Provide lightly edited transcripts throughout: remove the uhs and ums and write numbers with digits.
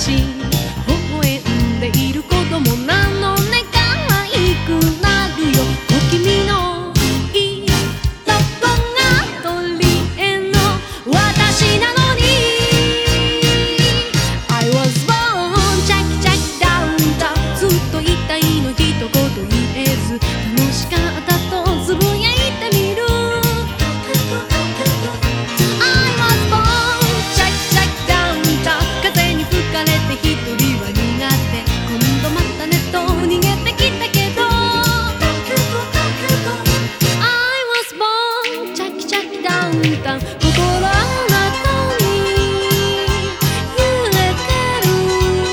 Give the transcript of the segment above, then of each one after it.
し微笑んでいる子供なのね。可愛くなるよお君のいいとこが取り柄の私なのに。 I was born チャキチャキダウンタウンずっと言いたいの一言言えず楽しかったとつぶやいてみる。 I was born チャキチャキダウンタウン風に吹かれて一人は苦手今度またねと逃げてきたけど I was born チャキチャキダウンタウン心の中に揺れてる。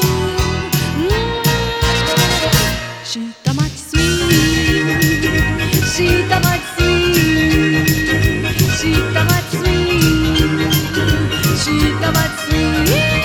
下町スイート下町スイート下町スイート下町スイート